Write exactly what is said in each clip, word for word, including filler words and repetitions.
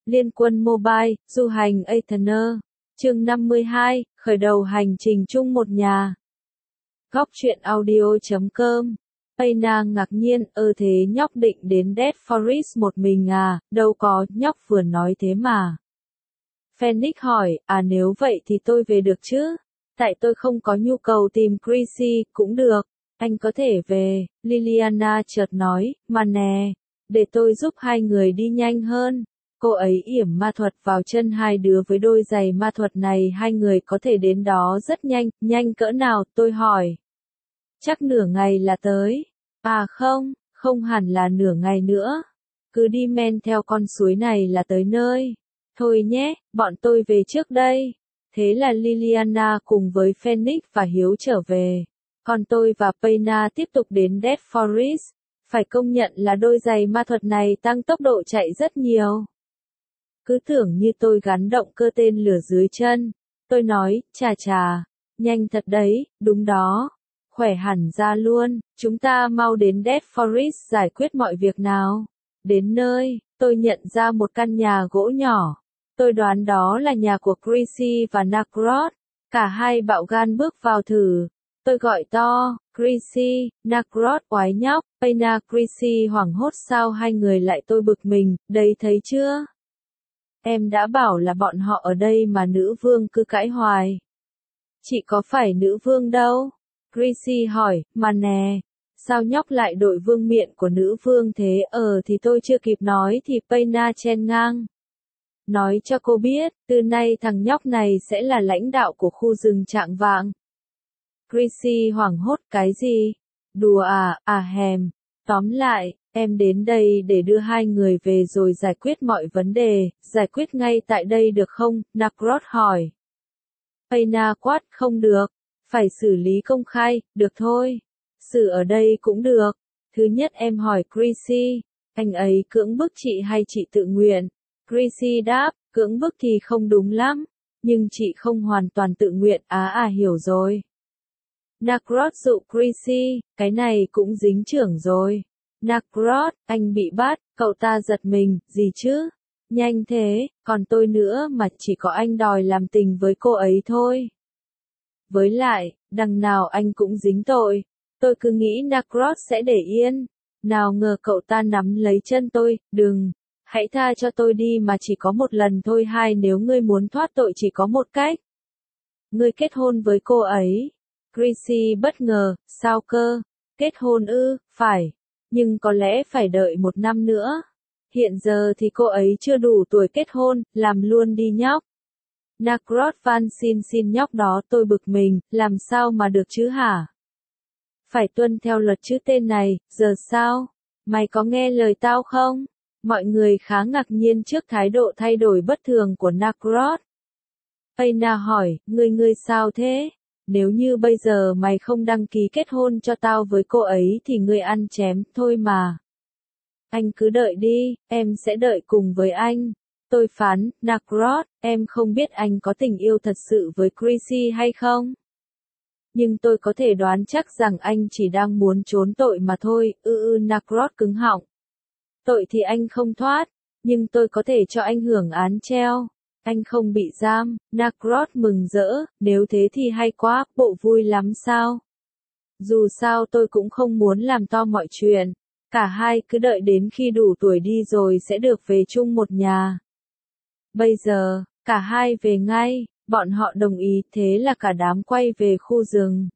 Liên quân Mobile, du hành Aetherner. Chương năm mươi hai, khởi đầu hành trình chung một nhà. Góc truyện audio chấm com. Payna ngạc nhiên, ơ thế nhóc định đến Dead Forest một mình à, đâu có, nhóc vừa nói thế mà. Phoenix hỏi, à nếu vậy thì tôi về được chứ? Tại tôi không có nhu cầu tìm Chrissy, cũng được. Anh có thể về, Liliana chợt nói, mà nè, để tôi giúp hai người đi nhanh hơn. Cô ấy yểm ma thuật vào chân hai đứa với đôi giày ma thuật này, hai người có thể đến đó rất nhanh, nhanh cỡ nào, tôi hỏi. Chắc nửa ngày là tới. À không, không hẳn là nửa ngày nữa. Cứ đi men theo con suối này là tới nơi. Thôi nhé, bọn tôi về trước đây. Thế là Liliana cùng với Phoenix và Hiếu trở về. Còn tôi và Payna tiếp tục đến Dead Forest. Phải công nhận là đôi giày ma thuật này tăng tốc độ chạy rất nhiều. Cứ tưởng như tôi gắn động cơ tên lửa dưới chân. Tôi nói, chà chà, nhanh thật đấy, đúng đó. Khỏe hẳn ra luôn, chúng ta mau đến Dead Forest giải quyết mọi việc nào. Đến nơi, tôi nhận ra một căn nhà gỗ nhỏ. Tôi đoán đó là nhà của Chrissy và Nacrot. Cả hai bạo gan bước vào thử. Tôi gọi to, Chrissy, Nacrot oái nhóc, Payna. Chrissy hoảng hốt, sao hai người lại, tôi bực mình, đấy thấy chưa? Em đã bảo là bọn họ ở đây mà nữ vương cứ cãi hoài. Chị có phải nữ vương đâu? Chrissy hỏi, mà nè, sao nhóc lại đội vương miện của nữ vương thế? Ờ thì tôi chưa kịp nói thì Payna chen ngang. Nói cho cô biết, từ nay thằng nhóc này sẽ là lãnh đạo của khu rừng Trạng Vạng. Chrissy hoảng hốt, cái gì? Đùa à, à hèm. Tóm lại, em đến đây để đưa hai người về rồi giải quyết mọi vấn đề, giải quyết ngay tại đây được không? Nacrot hỏi. Payna quát, không được. Phải xử lý công khai, được thôi. Xử ở đây cũng được. Thứ nhất em hỏi Chrissy, anh ấy cưỡng bức chị hay chị tự nguyện? Chrissy đáp, cưỡng bức thì không đúng lắm, nhưng chị không hoàn toàn tự nguyện, á à, à hiểu rồi. Nacrot dụ Chrissy, cái này cũng dính trưởng rồi. Nacrot, anh bị bắt, cậu ta giật mình, gì chứ? Nhanh thế, còn tôi nữa mà, chỉ có anh đòi làm tình với cô ấy thôi. Với lại, đằng nào anh cũng dính tội. Tôi cứ nghĩ Nacrot sẽ để yên. Nào ngờ cậu ta nắm lấy chân tôi, đừng. Hãy tha cho tôi đi mà, chỉ có một lần thôi. Hai, nếu ngươi muốn thoát tội chỉ có một cách. Ngươi kết hôn với cô ấy. Chrissy bất ngờ, sao cơ? Kết hôn ư, phải. Nhưng có lẽ phải đợi một năm nữa. Hiện giờ thì cô ấy chưa đủ tuổi kết hôn, làm luôn đi nhóc. Nacrot van xin xin nhóc đó, tôi bực mình, làm sao mà được chứ hả? Phải tuân theo luật chứ tên này, giờ sao? Mày có nghe lời tao không? Mọi người khá ngạc nhiên trước thái độ thay đổi bất thường của Nacrot. Payna hỏi, ngươi ngươi sao thế? Nếu như bây giờ mày không đăng ký kết hôn cho tao với cô ấy thì ngươi ăn chém, thôi mà. Anh cứ đợi đi, em sẽ đợi cùng với anh. Tôi phán, Nacrot, em không biết anh có tình yêu thật sự với Chrissy hay không? Nhưng tôi có thể đoán chắc rằng anh chỉ đang muốn trốn tội mà thôi, ư ư Nacrot cứng họng. Tội thì anh không thoát, nhưng tôi có thể cho anh hưởng án treo. Anh không bị giam, Nacrot mừng rỡ, nếu thế thì hay quá, bộ vui lắm sao? Dù sao tôi cũng không muốn làm to mọi chuyện. Cả hai cứ đợi đến khi đủ tuổi đi rồi sẽ được về chung một nhà. Bây giờ, cả hai về ngay, bọn họ đồng ý, thế là cả đám quay về khu rừng.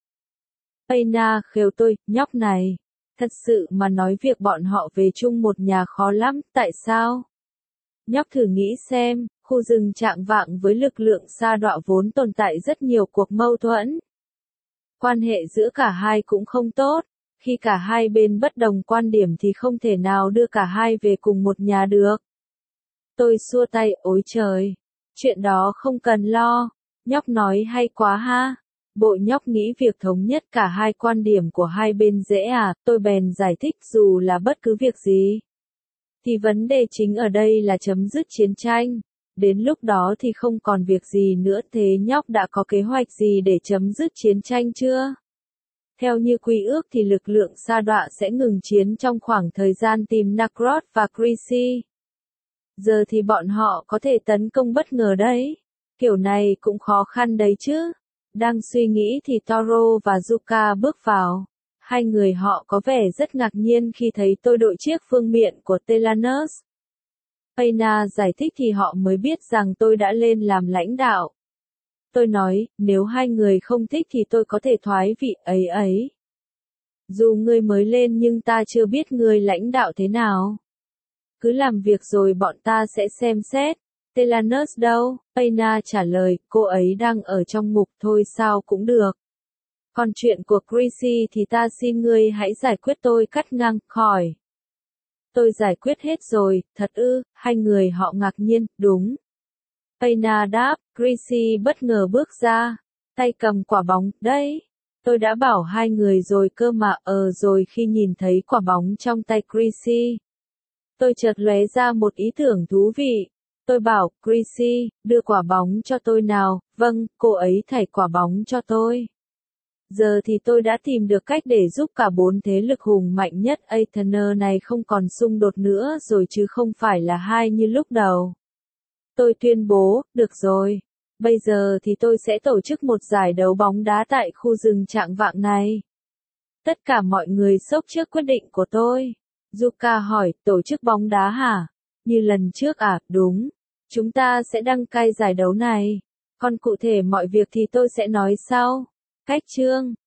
Payna khều tôi, nhóc này. Thật sự mà nói việc bọn họ về chung một nhà khó lắm, tại sao? Nhóc thử nghĩ xem, khu rừng Trạng Vạng với lực lượng sa đọa vốn tồn tại rất nhiều cuộc mâu thuẫn. Quan hệ giữa cả hai cũng không tốt. Khi cả hai bên bất đồng quan điểm thì không thể nào đưa cả hai về cùng một nhà được. Tôi xua tay, ôi trời, chuyện đó không cần lo. Nhóc nói hay quá ha. Bộ nhóc nghĩ việc thống nhất cả hai quan điểm của hai bên dễ à? Tôi bèn giải thích, dù là bất cứ việc gì thì vấn đề chính ở đây là chấm dứt chiến tranh. Đến lúc đó thì không còn việc gì nữa. Thế nhóc đã có kế hoạch gì để chấm dứt chiến tranh chưa? Theo như quy ước thì lực lượng sa đọa sẽ ngừng chiến trong khoảng thời gian tìm Nacrot và Chrissy. Giờ thì bọn họ có thể tấn công bất ngờ đấy. Kiểu này cũng khó khăn đấy chứ. Đang suy nghĩ thì Toro và Yuka bước vào. Hai người họ có vẻ rất ngạc nhiên khi thấy tôi đội chiếc vương miện của Telanus. Payna giải thích thì họ mới biết rằng tôi đã lên làm lãnh đạo. Tôi nói, nếu hai người không thích thì tôi có thể thoái vị ấy ấy. Dù ngươi mới lên nhưng ta chưa biết ngươi lãnh đạo thế nào. Cứ làm việc rồi bọn ta sẽ xem xét. Telanus đâu? Payna trả lời, cô ấy đang ở trong ngục thôi sao cũng được. Còn chuyện của Chrissy thì ta xin ngươi hãy giải quyết, tôi cắt ngang, khỏi. Tôi giải quyết hết rồi, thật ư? Hai người họ ngạc nhiên, đúng. Payna đáp, Chrissy bất ngờ bước ra, tay cầm quả bóng, đây. Tôi đã bảo hai người rồi cơ mà, ờ rồi khi nhìn thấy quả bóng trong tay Chrissy. Tôi chợt lóe ra một ý tưởng thú vị. Tôi bảo, Chrissy, đưa quả bóng cho tôi nào, vâng, cô ấy thảy quả bóng cho tôi. Giờ thì tôi đã tìm được cách để giúp cả bốn thế lực hùng mạnh nhất Aether này không còn xung đột nữa rồi chứ không phải là hai như lúc đầu. Tôi tuyên bố, được rồi. Bây giờ thì tôi sẽ tổ chức một giải đấu bóng đá tại khu rừng Trạng Vạng này. Tất cả mọi người sốc trước quyết định của tôi. Yuka hỏi, tổ chức bóng đá hả? Như lần trước à, đúng. Chúng ta sẽ đăng cai giải đấu này. Còn cụ thể mọi việc thì tôi sẽ nói sau. Cách chương